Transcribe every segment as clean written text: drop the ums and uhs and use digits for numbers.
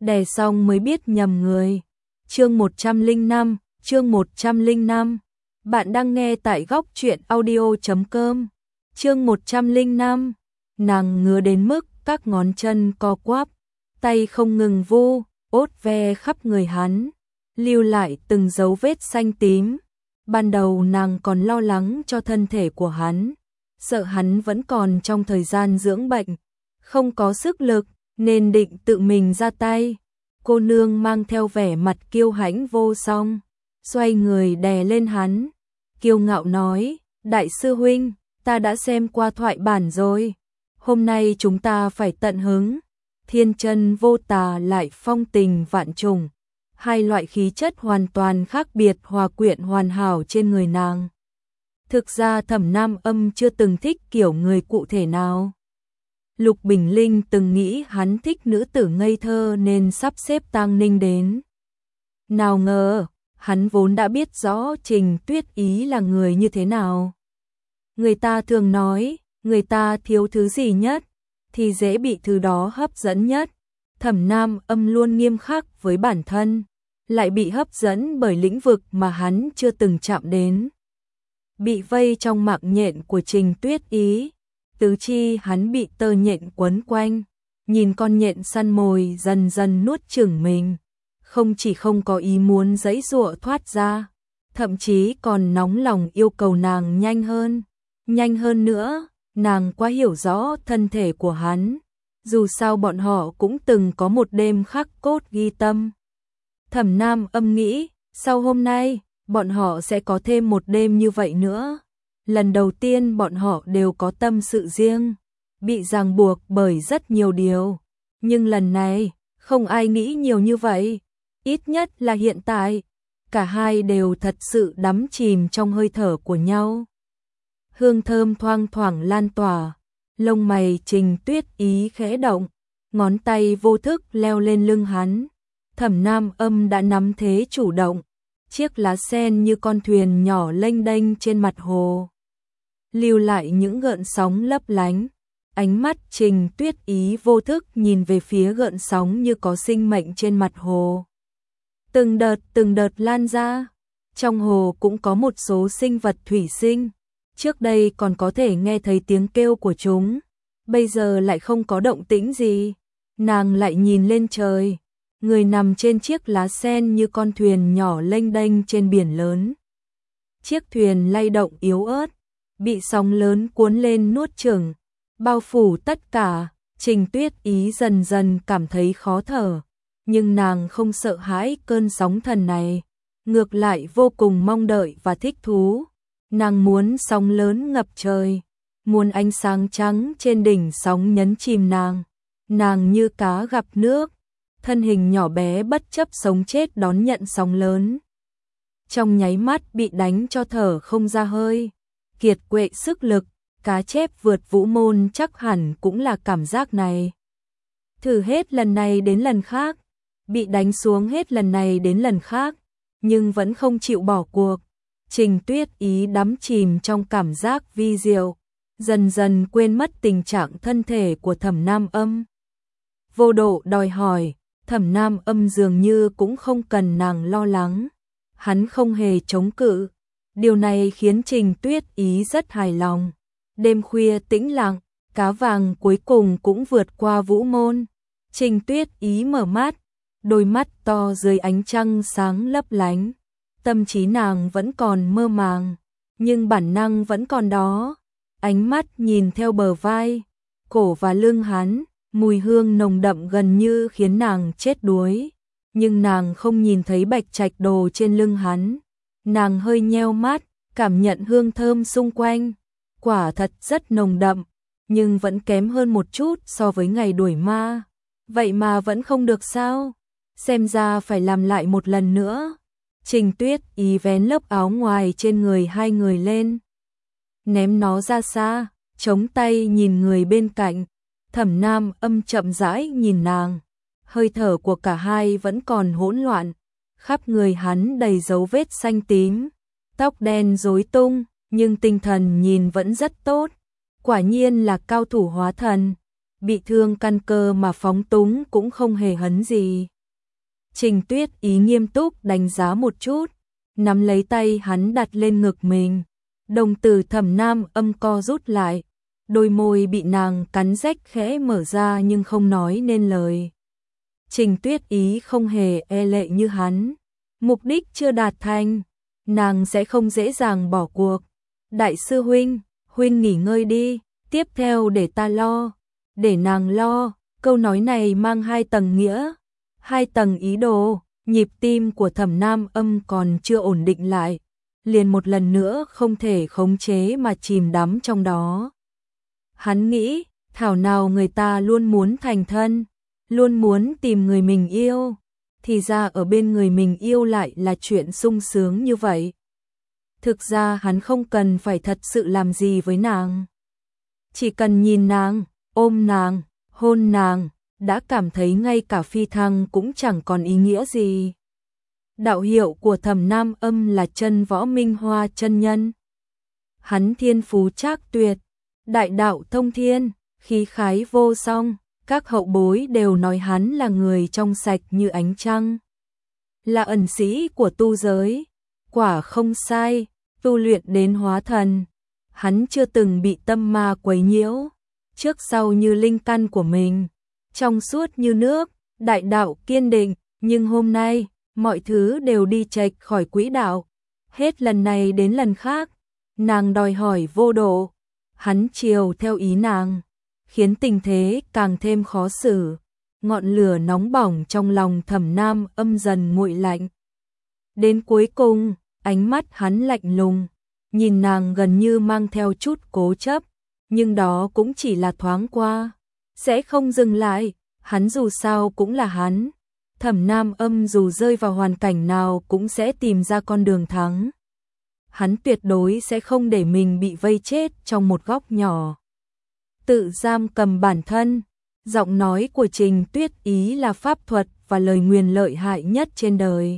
đè xong mới biết nhầm người. Chương 105, chương 105. Bạn đang nghe tại góc truyện audio.com. Chương 105. Nàng ngứa đến mức các ngón chân co quắp, tay không ngừng vu, ốt ve khắp người hắn, lưu lại từng dấu vết xanh tím. Ban đầu nàng còn lo lắng cho thân thể của hắn, sợ hắn vẫn còn trong thời gian dưỡng bệnh, không có sức lực, nên định tự mình ra tay. Cô nương mang theo vẻ mặt kiêu hãnh vô song, xoay người đè lên hắn, kiêu ngạo nói, đại sư huynh, ta đã xem qua thoại bản rồi, hôm nay chúng ta phải tận hứng. Thiên chân vô tà lại phong tình vạn trùng, hai loại khí chất hoàn toàn khác biệt hòa quyện hoàn hảo trên người nàng. Thực ra Thẩm Nam Âm chưa từng thích kiểu người cụ thể nào. Lục Bình Linh từng nghĩ hắn thích nữ tử ngây thơ nên sắp xếp Tang Ninh đến. Nào ngờ, hắn vốn đã biết rõ Trình Tuyết Ý là người như thế nào. Người ta thường nói, người ta thiếu thứ gì nhất, thì dễ bị thứ đó hấp dẫn nhất. Thẩm Nam Âm luôn nghiêm khắc với bản thân, lại bị hấp dẫn bởi lĩnh vực mà hắn chưa từng chạm đến. Bị vây trong mạng nhện của Trình Tuyết Ý, tứ chi hắn bị tơ nhện quấn quanh, nhìn con nhện săn mồi dần dần nuốt chửng mình, không chỉ không có ý muốn giãy giụa thoát ra, thậm chí còn nóng lòng yêu cầu nàng nhanh hơn nữa. Nàng quá hiểu rõ thân thể của hắn, dù sao bọn họ cũng từng có một đêm khắc cốt ghi tâm. Thẩm Nam Âm nghĩ, sau hôm nay, bọn họ sẽ có thêm một đêm như vậy nữa. Lần đầu tiên bọn họ đều có tâm sự riêng, bị ràng buộc bởi rất nhiều điều. Nhưng lần này, không ai nghĩ nhiều như vậy. Ít nhất là hiện tại, cả hai đều thật sự đắm chìm trong hơi thở của nhau. Hương thơm thoang thoảng lan tỏa, lông mày Trình Tuyết Ý khẽ động, ngón tay vô thức leo lên lưng hắn. Thẩm Nam Âm đã nắm thế chủ động, chiếc lá sen như con thuyền nhỏ lênh đênh trên mặt hồ, lưu lại những gợn sóng lấp lánh. Ánh mắt Trình Tuyết Ý vô thức nhìn về phía gợn sóng như có sinh mệnh trên mặt hồ. Từng đợt lan ra, trong hồ cũng có một số sinh vật thủy sinh. Trước đây còn có thể nghe thấy tiếng kêu của chúng, bây giờ lại không có động tĩnh gì. Nàng lại nhìn lên trời, người nằm trên chiếc lá sen như con thuyền nhỏ lênh đênh trên biển lớn. Chiếc thuyền lay động yếu ớt, bị sóng lớn cuốn lên nuốt chửng, bao phủ tất cả. Trình Tuyết Ý dần dần cảm thấy khó thở, nhưng nàng không sợ hãi cơn sóng thần này, ngược lại vô cùng mong đợi và thích thú. Nàng muốn sóng lớn ngập trời, muốn ánh sáng trắng trên đỉnh sóng nhấn chìm nàng. Nàng như cá gặp nước, thân hình nhỏ bé bất chấp sống chết đón nhận sóng lớn. Trong nháy mắt bị đánh cho thở không ra hơi, kiệt quệ sức lực, cá chép vượt vũ môn chắc hẳn cũng là cảm giác này. Thử hết lần này đến lần khác, bị đánh xuống hết lần này đến lần khác, nhưng vẫn không chịu bỏ cuộc. Trình Tuyết Ý đắm chìm trong cảm giác vi diệu, dần dần quên mất tình trạng thân thể của Thẩm Nam Âm. Vô độ đòi hỏi, Thẩm Nam Âm dường như cũng không cần nàng lo lắng. Hắn không hề chống cự. Điều này khiến Trình Tuyết Ý rất hài lòng. Đêm khuya tĩnh lặng, cá vàng cuối cùng cũng vượt qua vũ môn. Trình Tuyết Ý mở mắt, đôi mắt to dưới ánh trăng sáng lấp lánh. Tâm trí nàng vẫn còn mơ màng, nhưng bản năng vẫn còn đó. Ánh mắt nhìn theo bờ vai, cổ và lưng hắn, mùi hương nồng đậm gần như khiến nàng chết đuối. Nhưng nàng không nhìn thấy bạch trạch đồ trên lưng hắn. Nàng hơi nheo mắt, cảm nhận hương thơm xung quanh. Quả thật rất nồng đậm, nhưng vẫn kém hơn một chút so với ngày đuổi ma. Vậy mà vẫn không được sao? Xem ra phải làm lại một lần nữa. Trình Tuyết Ý vén lớp áo ngoài trên người hai người lên, ném nó ra xa, chống tay nhìn người bên cạnh. Thẩm Nam Âm chậm rãi nhìn nàng, hơi thở của cả hai vẫn còn hỗn loạn, khắp người hắn đầy dấu vết xanh tím, tóc đen rối tung, nhưng tinh thần nhìn vẫn rất tốt, quả nhiên là cao thủ hóa thần. bị thương căn cơ mà phóng túng cũng không hề hấn gì. Trình Tuyết Ý nghiêm túc đánh giá một chút, nắm lấy tay hắn đặt lên ngực mình. Đồng tử Thẩm Nam Âm co rút lại, đôi môi bị nàng cắn rách khẽ mở ra nhưng không nói nên lời. Trình Tuyết Ý không hề e lệ như hắn, mục đích chưa đạt thành, nàng sẽ không dễ dàng bỏ cuộc. Đại sư huynh, huynh nghỉ ngơi đi, tiếp theo để ta lo, để nàng lo. Câu nói này mang hai tầng nghĩa, hai tầng ý đồ. Nhịp tim của Thẩm Nam Âm còn chưa ổn định lại, liền một lần nữa không thể khống chế mà chìm đắm trong đó. Hắn nghĩ, thảo nào người ta luôn muốn thành thân, luôn muốn tìm người mình yêu, thì ra ở bên người mình yêu lại là chuyện sung sướng như vậy. Thực ra hắn không cần phải thật sự làm gì với nàng. Chỉ cần nhìn nàng, ôm nàng, hôn nàng, đã cảm thấy ngay cả phi thăng cũng chẳng còn ý nghĩa gì. Đạo hiệu của Thẩm Nam Âm là Chân Võ Minh Hoa chân nhân. Hắn thiên phú trác tuyệt, đại đạo thông thiên, khí khái vô song, các hậu bối đều nói hắn là người trong sạch như ánh trăng, là ẩn sĩ của tu giới. Quả không sai, tu luyện đến hóa thần, hắn chưa từng bị tâm ma quấy nhiễu, trước sau như linh căn của mình, trong suốt như nước, đại đạo kiên định. Nhưng hôm nay, mọi thứ đều đi chệch khỏi quỹ đạo. Hết lần này đến lần khác, nàng đòi hỏi vô độ, hắn chiều theo ý nàng, khiến tình thế càng thêm khó xử. Ngọn lửa nóng bỏng trong lòng Thẩm Nam Âm dần nguội lạnh. Đến cuối cùng, ánh mắt hắn lạnh lùng, nhìn nàng gần như mang theo chút cố chấp, nhưng đó cũng chỉ là thoáng qua, sẽ không dừng lại. Hắn dù sao cũng là hắn. Thẩm Nam Âm dù rơi vào hoàn cảnh nào cũng sẽ tìm ra con đường thắng. Hắn tuyệt đối sẽ không để mình bị vây chết trong một góc nhỏ, tự giam cầm bản thân. Giọng nói của Trình Tuyết Ý là pháp thuật và lời nguyền lợi hại nhất trên đời.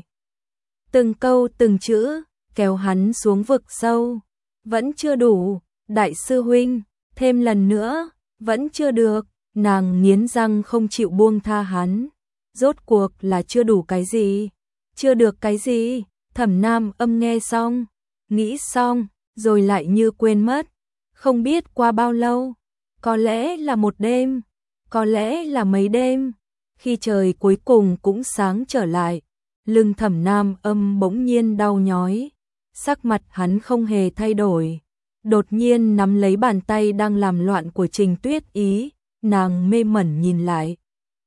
Từng câu từng chữ kéo hắn xuống vực sâu. Vẫn chưa đủ, đại sư huynh, thêm lần nữa, vẫn chưa được. Nàng nghiến răng không chịu buông tha hắn. Rốt cuộc là chưa đủ cái gì? Chưa được cái gì? Thẩm Nam Âm nghe xong, nghĩ xong, rồi lại như quên mất. Không biết qua bao lâu, có lẽ là một đêm, có lẽ là mấy đêm. Khi trời cuối cùng cũng sáng trở lại, lưng Thẩm Nam Âm bỗng nhiên đau nhói. Sắc mặt hắn không hề thay đổi, đột nhiên nắm lấy bàn tay đang làm loạn của Trình Tuyết Ý. Nàng mê mẩn nhìn lại.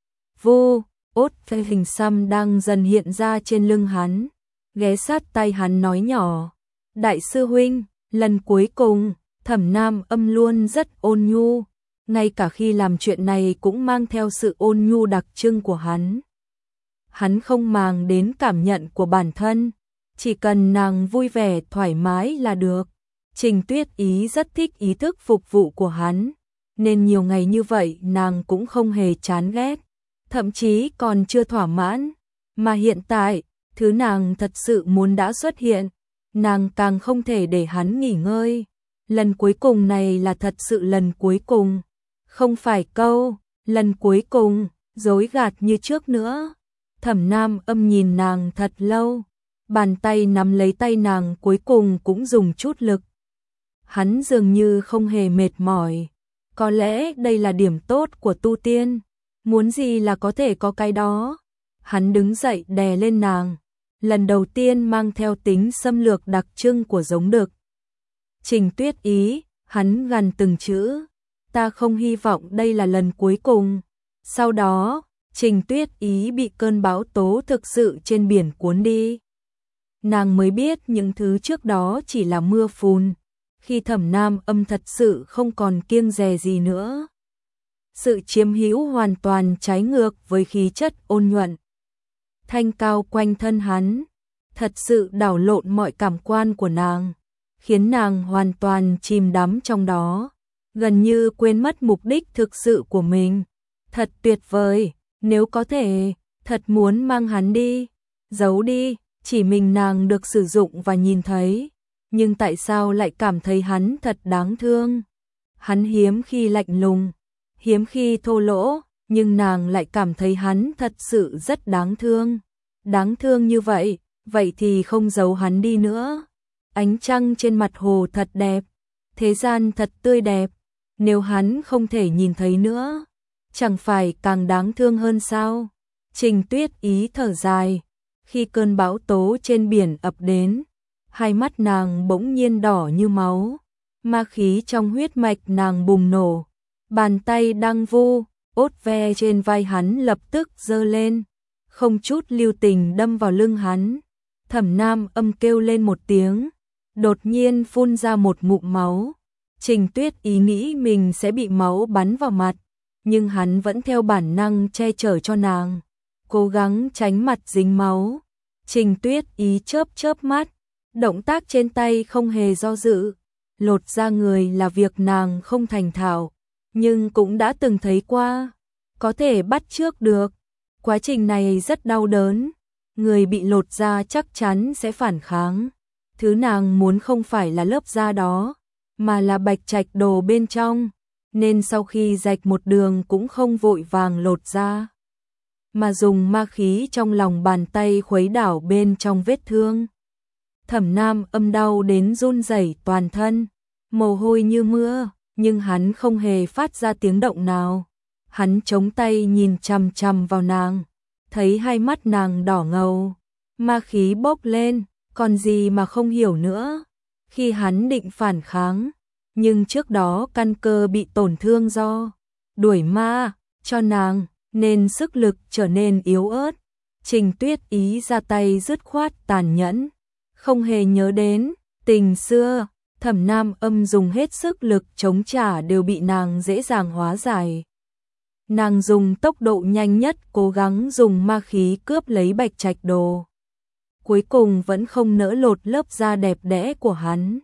Vô, ốt phê hình xăm đang dần hiện ra trên lưng hắn. Ghé sát tay hắn nói nhỏ. Đại sư huynh, lần cuối cùng, Thẩm Nam Âm luôn rất ôn nhu. Ngay cả khi làm chuyện này cũng mang theo sự ôn nhu đặc trưng của hắn. Hắn không màng đến cảm nhận của bản thân. Chỉ cần nàng vui vẻ thoải mái là được. Trình Tuyết Ý rất thích ý thức phục vụ của hắn. Nên nhiều ngày như vậy nàng cũng không hề chán ghét, thậm chí còn chưa thỏa mãn. Mà hiện tại, thứ nàng thật sự muốn đã xuất hiện, nàng càng không thể để hắn nghỉ ngơi. Lần cuối cùng này là thật sự lần cuối cùng, không phải câu, lần cuối cùng, dối gạt như trước nữa. Thẩm Nam Âm nhìn nàng thật lâu, bàn tay nắm lấy tay nàng cuối cùng cũng dùng chút lực. Hắn dường như không hề mệt mỏi. Có lẽ đây là điểm tốt của tu tiên, muốn gì là có thể có cái đó. Hắn đứng dậy đè lên nàng, lần đầu tiên mang theo tính xâm lược đặc trưng của giống đực. Trình Tuyết Ý, hắn gằn từng chữ, ta không hy vọng đây là lần cuối cùng. Sau đó, Trình Tuyết Ý bị cơn bão tố thực sự trên biển cuốn đi. Nàng mới biết những thứ trước đó chỉ là mưa phùn. Khi Thẩm Nam Âm thật sự không còn kiêng dè gì nữa. Sự chiếm hữu hoàn toàn trái ngược với khí chất ôn nhuận, thanh cao quanh thân hắn, thật sự đảo lộn mọi cảm quan của nàng, khiến nàng hoàn toàn chìm đắm trong đó, gần như quên mất mục đích thực sự của mình. Thật tuyệt vời, nếu có thể, thật muốn mang hắn đi, giấu đi, chỉ mình nàng được sử dụng và nhìn thấy. Nhưng tại sao lại cảm thấy hắn thật đáng thương? Hắn hiếm khi lạnh lùng, hiếm khi thô lỗ, nhưng nàng lại cảm thấy hắn thật sự rất đáng thương. Đáng thương như vậy, vậy thì không giấu hắn đi nữa. Ánh trăng trên mặt hồ thật đẹp, thế gian thật tươi đẹp, nếu hắn không thể nhìn thấy nữa, chẳng phải càng đáng thương hơn sao? Trình Tuyết Ý thở dài, khi cơn bão tố trên biển ập đến, hai mắt nàng bỗng nhiên đỏ như máu, ma khí trong huyết mạch nàng bùng nổ, bàn tay đang vu, ốt ve trên vai hắn lập tức giơ lên, không chút lưu tình đâm vào lưng hắn. Thẩm Nam Âm kêu lên một tiếng, đột nhiên phun ra một ngụm máu. Trình Tuyết Ý nghĩ mình sẽ bị máu bắn vào mặt, nhưng hắn vẫn theo bản năng che chở cho nàng, cố gắng tránh mặt dính máu. Trình Tuyết Ý chớp chớp mắt, động tác trên tay không hề do dự, lột da người là việc nàng không thành thạo, nhưng cũng đã từng thấy qua, có thể bắt chước được. Quá trình này rất đau đớn, người bị lột da chắc chắn sẽ phản kháng. Thứ nàng muốn không phải là lớp da đó, mà là bạch trạch đồ bên trong, nên sau khi rạch một đường cũng không vội vàng lột da, mà dùng ma khí trong lòng bàn tay khuấy đảo bên trong vết thương. Thẩm Nam Âm đau đến run rẩy toàn thân, mồ hôi như mưa, nhưng hắn không hề phát ra tiếng động nào. Hắn chống tay nhìn chằm chằm vào nàng, thấy hai mắt nàng đỏ ngầu, ma khí bốc lên, còn gì mà không hiểu nữa. Khi hắn định phản kháng, nhưng trước đó căn cơ bị tổn thương do đuổi ma cho nàng, nên sức lực trở nên yếu ớt. Trình Tuyết Ý ra tay dứt khoát tàn nhẫn, không hề nhớ đến tình xưa. Thẩm Nam Âm dùng hết sức lực chống trả đều bị nàng dễ dàng hóa giải. Nàng dùng tốc độ nhanh nhất cố gắng dùng ma khí cướp lấy bạch trạch đồ, cuối cùng vẫn không nỡ lột lớp da đẹp đẽ của hắn,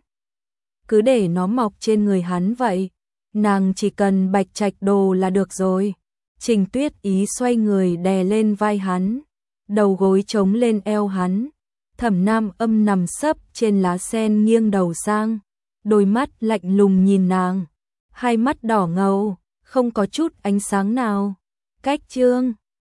cứ để nó mọc trên người hắn vậy. Nàng chỉ cần bạch trạch đồ là được rồi. Trình Tuyết Ý xoay người đè lên vai hắn, đầu gối chống lên eo hắn. Thẩm Nam Âm nằm sấp trên lá sen nghiêng đầu sang, đôi mắt lạnh lùng nhìn nàng, hai mắt đỏ ngầu, không có chút ánh sáng nào. Cách chương